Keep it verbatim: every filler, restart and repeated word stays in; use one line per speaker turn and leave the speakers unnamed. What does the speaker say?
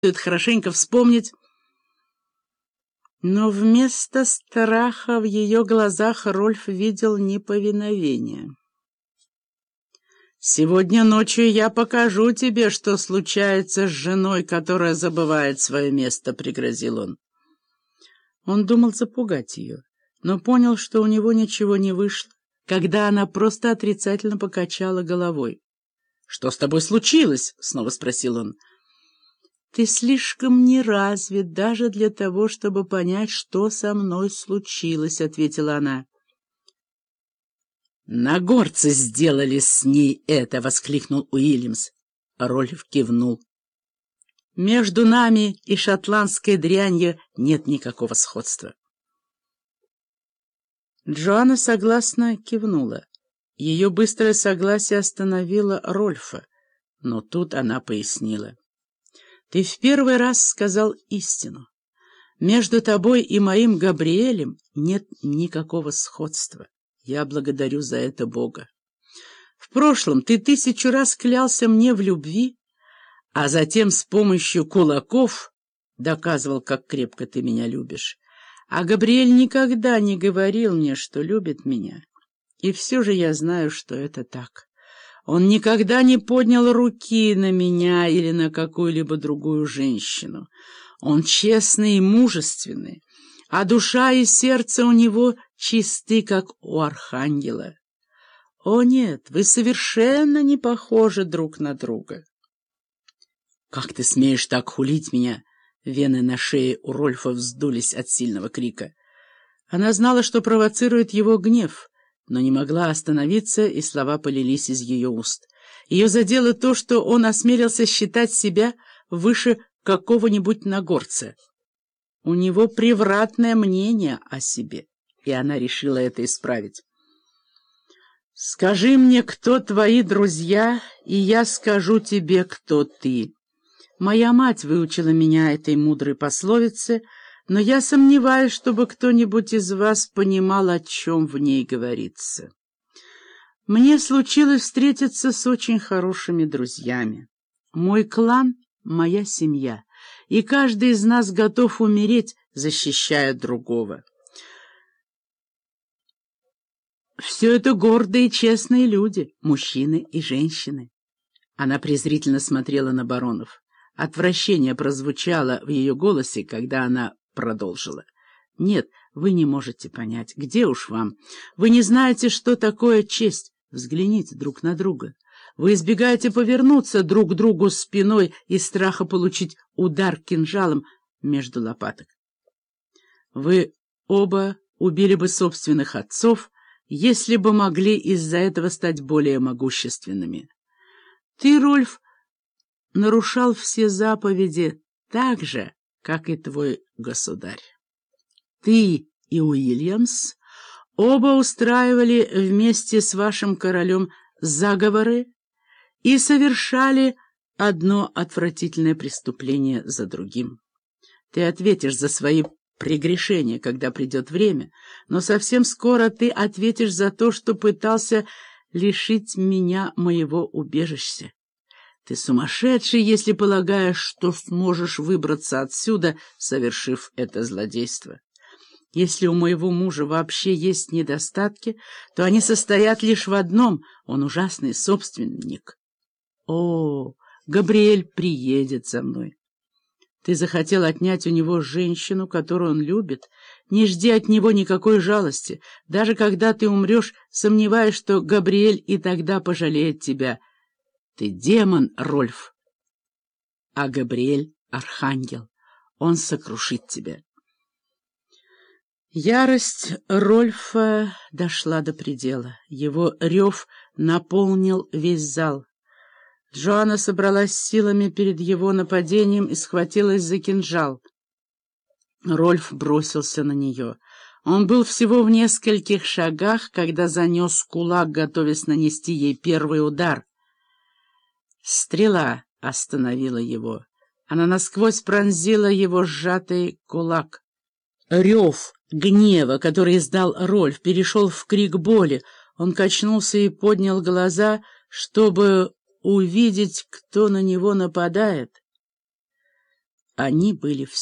следует хорошенько вспомнить. Но вместо страха в ее глазах Рольф видел неповиновение. «Сегодня ночью я покажу тебе, что случается с женой, которая забывает свое место», — пригрозил он. Он думал запугать ее, но понял, что у него ничего не вышло, когда она просто отрицательно покачала головой. «Что с тобой случилось?» — снова спросил он. «Ты слишком неразвит даже для того, чтобы понять, что со мной случилось», — ответила она. «Нагорцы сделали с ней это!» — воскликнул Уильямс. Рольф кивнул. «Между нами и шотландской дрянью нет никакого сходства». Джоанна согласно кивнула. Ее быстрое согласие остановило Рольфа, но тут она пояснила. «Ты в первый раз сказал истину. Между тобой и моим Габриэлем нет никакого сходства. Я благодарю за это Бога. В прошлом ты тысячу раз клялся мне в любви, а затем с помощью кулаков доказывал, как крепко ты меня любишь. А Габриэль никогда не говорил мне, что любит меня. И все же я знаю, что это так. Он никогда не поднял руки на меня или на какую-либо другую женщину. Он честный и мужественный, а душа и сердце у него чисты, как у архангела. О нет, вы совершенно не похожи друг на друга». «Как ты смеешь так хулить меня?» Вены на шее у Рольфа вздулись от сильного крика. Она знала, что провоцирует его гнев, но не могла остановиться, и слова полились из ее уст. Ее задело то, что он осмелился считать себя выше какого-нибудь нагорца. У него превратное мнение о себе, и она решила это исправить. «Скажи мне, кто твои друзья, и я скажу тебе, кто ты. Моя мать выучила меня этой мудрой пословице, но я сомневаюсь, чтобы кто-нибудь из вас понимал, о чем в ней говорится. Мне случилось встретиться с очень хорошими друзьями. Мой клан — моя семья, и каждый из нас готов умереть, защищая другого. Все это гордые и честные люди, мужчины и женщины». Она презрительно смотрела на баронов. Отвращение прозвучало в ее голосе, когда она продолжила. «Нет, вы не можете понять. Где уж вам? Вы не знаете, что такое честь. Взгляните друг на друга. Вы избегаете повернуться друг к другу спиной из страха получить удар кинжалом между лопаток. Вы оба убили бы собственных отцов, если бы могли из-за этого стать более могущественными. Ты, Рольф, нарушал все заповеди так же, как и твой государь. Ты и Уильямс оба устраивали вместе с вашим королем заговоры и совершали одно отвратительное преступление за другим. Ты ответишь за свои прегрешения, когда придет время, но совсем скоро ты ответишь за то, что пытался лишить меня моего убежища. Ты сумасшедший, если полагаешь, что сможешь выбраться отсюда, совершив это злодейство. Если у моего мужа вообще есть недостатки, то они состоят лишь в одном — он ужасный собственник. О, Габриэль приедет за мной. Ты захотел отнять у него женщину, которую он любит. Не жди от него никакой жалости. Даже когда ты умрешь, сомневаюсь, что Габриэль и тогда пожалеет тебя. Ты демон, Рольф, а Габриэль — архангел. Он сокрушит тебя». Ярость Рольфа дошла до предела. Его рев наполнил весь зал. Джоанна собралась силами перед его нападением и схватилась за кинжал. Рольф бросился на нее. Он был всего в нескольких шагах, когда занес кулак, готовясь нанести ей первый удар. Стрела остановила его. Она насквозь пронзила его сжатый кулак. Рев гнева, который издал Рольф, перешел в крик боли. Он качнулся и поднял глаза, чтобы увидеть, кто на него нападает. Они были в